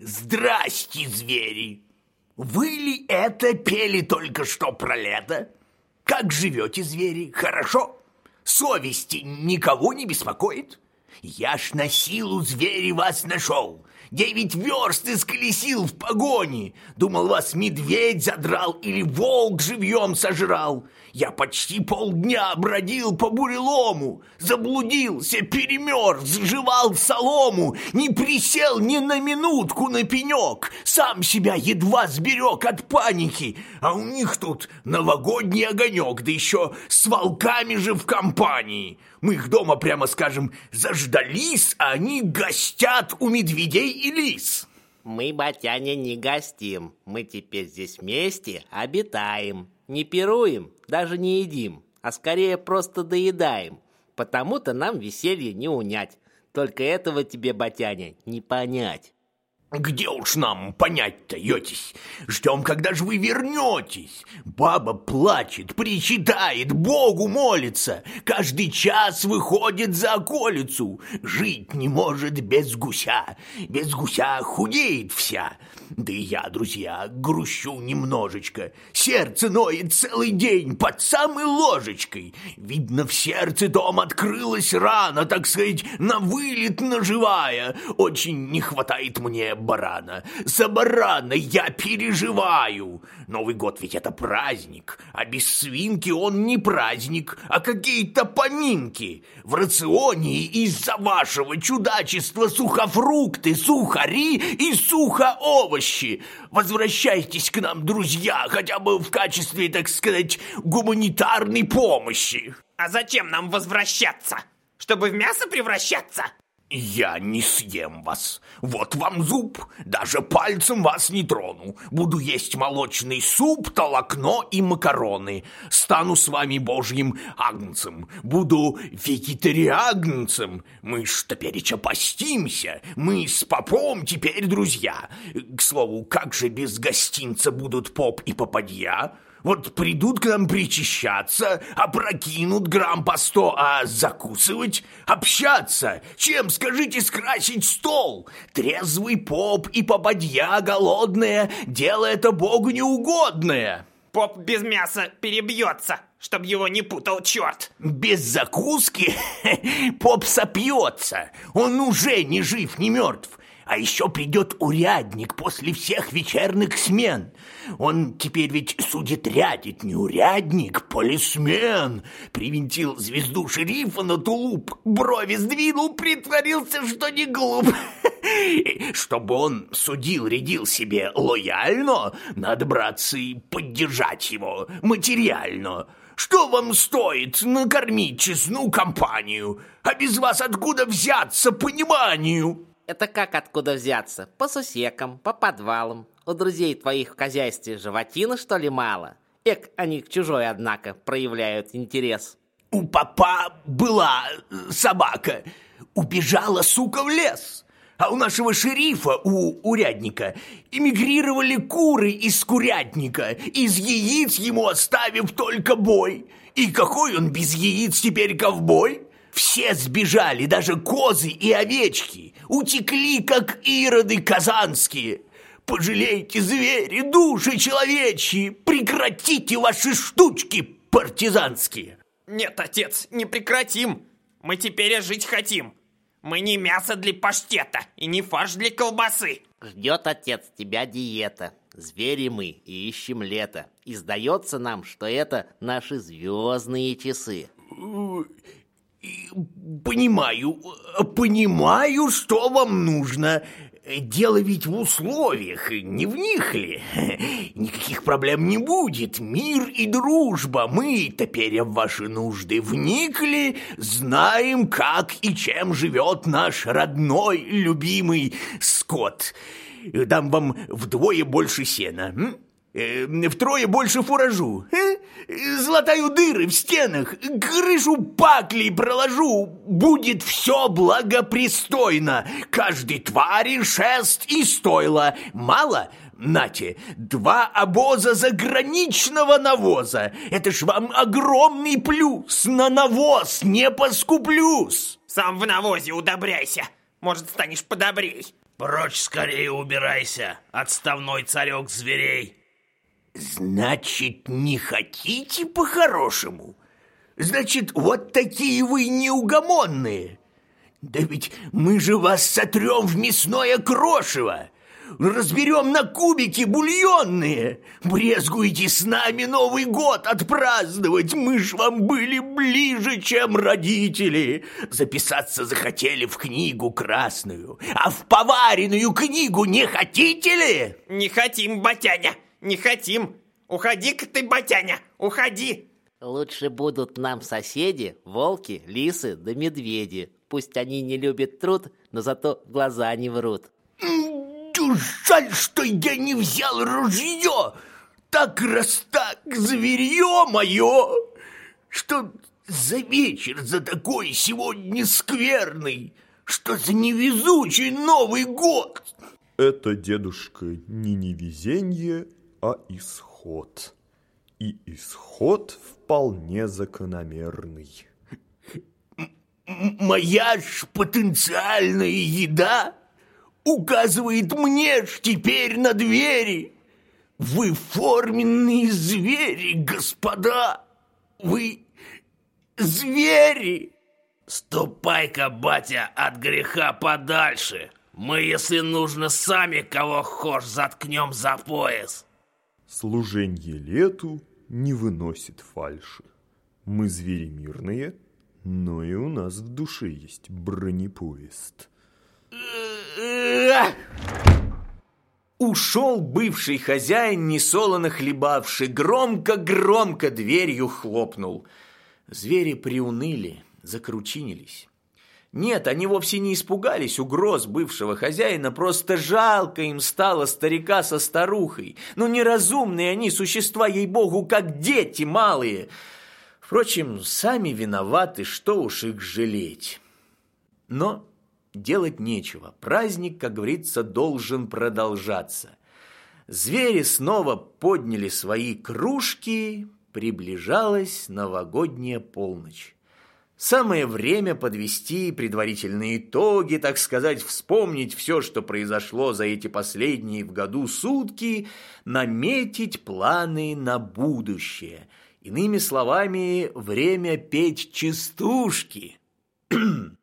Здрасте, звери! Вы ли это пели только что про лето? Как живете, звери? Хорошо? Совести никого не беспокоит? Я ж на силу, звери, вас нашел. 9 верст исколесил в погоне. Думал, вас медведь задрал или волк живьем сожрал. Я почти полдня бродил по бурелому, заблудился, перемерз, жевал солому, не присел ни на минутку на пенек, сам себя едва сберег от паники, а у них тут новогодний огонек, да еще с волками же в компании. Мы их дома, прямо скажем, заждались, а они гостят у медведей и лис. Мы, батяня, не гостим, мы теперь здесь вместе обитаем. Не пируем, даже не едим, а скорее просто доедаем. Потому-то нам веселье не унять. Только этого тебе, батяня, не понять. Где уж нам понять-то, етесь? Ждем, когда же вы вернетесь. Баба плачет, причитает, Богу молится. Каждый час выходит за околицу. Жить не может без гуся. Без гуся худеет вся. Да и я, друзья, грущу немножечко. Сердце ноет целый день под самой ложечкой. Видно, в сердце том открылась рана, так сказать, на вылет наживая. Очень не хватает мне барана. За барана я переживаю. Новый год ведь это праздник, а без свинки он не праздник, а какие-то поминки. В рационе из-за вашего чудачества сухофрукты, сухари и сухоовощи. Возвращайтесь к нам, друзья, хотя бы в качестве, так сказать, гуманитарной помощи. А зачем нам возвращаться? Чтобы в мясо превращаться? Я не съем вас. Вот вам зуб. Даже пальцем вас не трону. Буду есть молочный суп, толокно и макароны. Стану с вами божьим агнцем. Буду вегетариагнцем. Мы ж топереча постимся. Мы с попом теперь друзья. К слову, как же без гостинца будут поп и попадья? Вот придут к нам причащаться, опрокинут грамм по 100, а закусывать, общаться. Чем, скажите, скрасить стол? Трезвый поп и попадья голодная, дело это Богу неугодное. Поп без мяса перебьется, чтоб его не путал черт. Без закуски поп сопьется, он уже ни жив, ни мертв. А еще придет урядник после всех вечерних смен. Он теперь ведь судит рядит, не урядник, полисмен. Привинтил звезду шерифа на тулуп, брови сдвинул, притворился, что не глуп. Чтобы он судил, рядил себе лояльно, надо, братцы, и поддержать его материально. Что вам стоит накормить честную компанию? А без вас откуда взяться пониманию? Это как откуда взяться? По сусекам, по подвалам. У друзей твоих в хозяйстве животина, что ли, мало? Эк, они к чужой, однако, проявляют интерес. У папа была собака. Убежала, сука, в лес. А у нашего шерифа, у урядника, эмигрировали куры из курятника, из яиц ему оставив только бой. И какой он без яиц теперь ковбой? Все сбежали, даже козы и овечки. Утекли, как ироды казанские. Пожалейте, звери, души человечьи. Прекратите ваши штучки партизанские. Нет, отец, не прекратим. Мы теперь жить хотим. Мы не мясо для паштета и не фарш для колбасы. Ждет, отец, тебя диета. Звери мы и ищем лето. И сдается нам, что это наши звездные часы. Понимаю, что вам нужно. Дело ведь в условиях, не в них ли? Никаких проблем не будет. Мир и дружба. Мы теперь в ваши нужды вникли, знаем, как и чем живет наш родной, любимый скот. Дам вам вдвое больше сена, втрое больше фуражу, золотаю дыры в стенах, крышу паклей проложу, будет все благопристойно, каждой твари шест и стойло. Мало? Нате, 2 обоза заграничного навоза. Это ж вам огромный плюс, на навоз не поскуплюсь. Сам в навозе удобряйся, может, станешь подобрей. Прочь скорее убирайся, отставной царек зверей. Значит, не хотите по-хорошему? Значит, вот такие вы неугомонные. Да ведь мы же вас сотрем в мясное крошево, разберем на кубики бульонные. Брезгуете с нами Новый год отпраздновать, мы ж вам были ближе, чем родители. Записаться захотели в книгу красную, а в поваренную книгу не хотите ли? Не хотим, батяня, не хотим. Уходи-ка ты, батяня, уходи. Лучше будут нам соседи, волки, лисы да медведи. Пусть они не любят труд, но зато глаза не врут. Жаль, что я не взял ружье. Так раз так, зверье мое, что за вечер, за такой сегодня скверный, что за невезучий Новый год. Это, дедушка, не невезенье, а исход. И исход вполне закономерный. Моя ж потенциальная еда указывает мне ж теперь на двери. Вы форменные звери, господа. Вы звери. Ступай-ка, батя, от греха подальше. Мы, если нужно, сами кого хошь заткнем за пояс. Служенье лету не выносит фальши. Мы звери мирные, но и у нас в душе есть бронепоезд. Ушел бывший хозяин, несолоно хлебавший, громко-громко дверью хлопнул. Звери приуныли, закручинились. Нет, они вовсе не испугались угроз бывшего хозяина, просто жалко им стало старика со старухой. Ну, неразумные они существа, ей-богу, как дети малые. Впрочем, сами виноваты, что уж их жалеть. Но делать нечего, праздник, как говорится, должен продолжаться. Звери снова подняли свои кружки, приближалась новогодняя полночь. Самое время подвести предварительные итоги, так сказать, вспомнить все, что произошло за эти последние в году сутки, наметить планы на будущее. Иными словами, время петь частушки.